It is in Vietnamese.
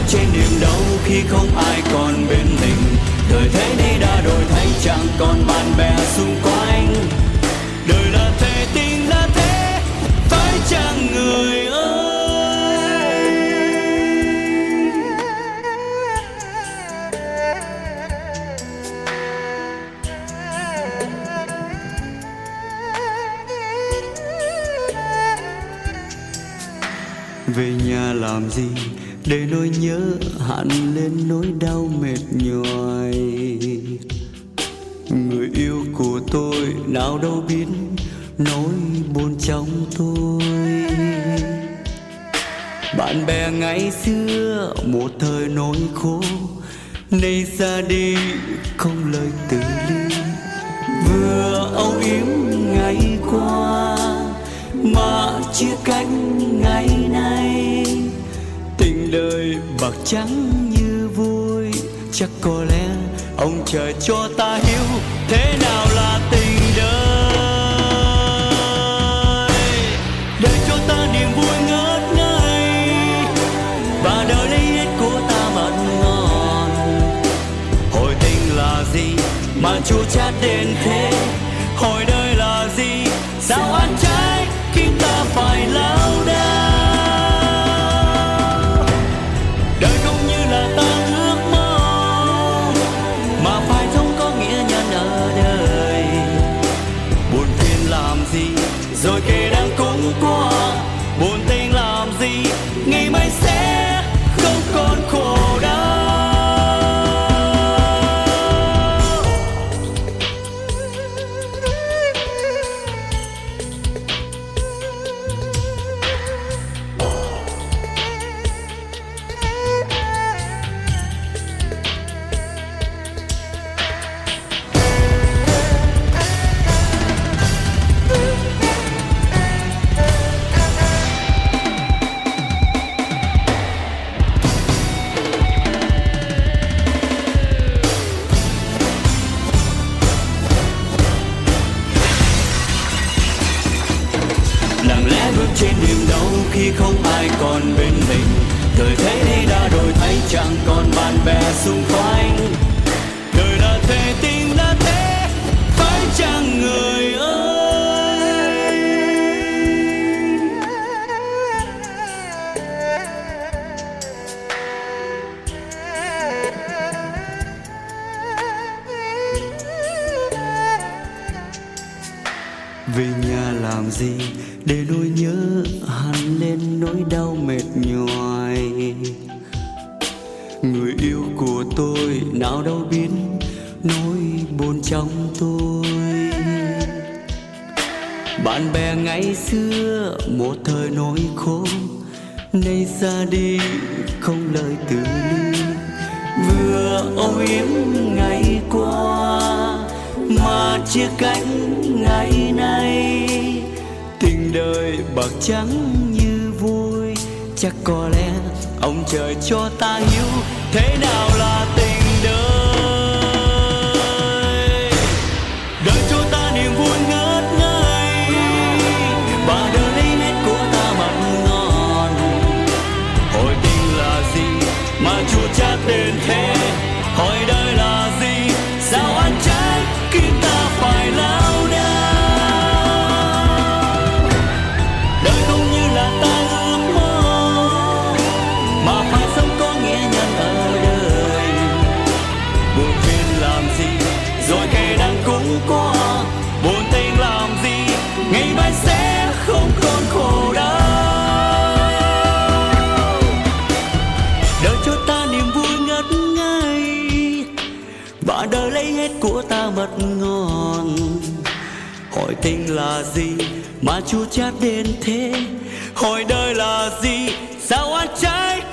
trên niềm đau khi không ai còn bên mình. Đời thế này đã đổi thay, chẳng còn bạn bè xung quanh. Đời là thế, tình là thế, phải chăng người ơi? Về nhà làm gì để nỗi nhớ hằn lên nỗi đau mệt nhoài. Người yêu của tôi nào đâu biết nỗi buồn trong tôi. Bạn bè ngày xưa một thời nỗi khổ, nay ra đi không lời từ ly. Vừa âu yếm ngày qua mà chia cách ngày nay. Tình đời bạc trắng như vôi, chắc có lẽ ông trời cho ta hiểu thế nào là tình đời. Đời cho ta niềm vui ngất ngây, và đời lấy hết của ta mật ngon. Hồi tình là gì mà chua chát đến thế? Hồi đời là gì sao ăn trái khi ta phải lao đao? Đời không như là ta ước mơ, mà phải không có nghĩa nhân ở đời. Buồn phiền làm gì rồi kể đang cũng qua. Buồn tình làm gì ngày mai sẽ không còn khổ đau. Trên niềm đau khi không ai còn bên mình. Đời thế này đã đổi thay, chẳng còn bạn bè xung quanh. Đời là thế, tình là thế, phải chăng người ơi? Về nhà làm gì để nỗi nhớ hằn lên nỗi đau mệt nhoài. Người yêu của tôi nào đâu biết nỗi buồn trong tôi. Bạn bè ngày xưa một thời nỗi khổ, nay ra đi không lời từ ly. Vừa âu yếm ngày qua mà chia cách ngày nay. Tình đời bạc trắng như vôi, chắc có lẽ ông trời cho ta hiểu thế nào là tình đời. Đời cho ta niềm vui ngất ngây, và đời lấy hết của ta mật ngon. Hồi tình là gì mà chua chát đến thế? Hồi đời là gì sao ăn trái khi ta phải lao đao? Đời không như là ta ước mơ, mà phải sống có nghĩa nhân ở đời. Buồn phiền làm gì rồi kể đắng cũng qua. Buồn tình làm gì ngày mai sẽ không còn khổ đau. Đời cho ta niềm vui ngất ngây, và đời lấy hết của ta mật ngon. Hỏi tình là gì mà chua chát đến thế? Hỏi đời là gì sao ăn trái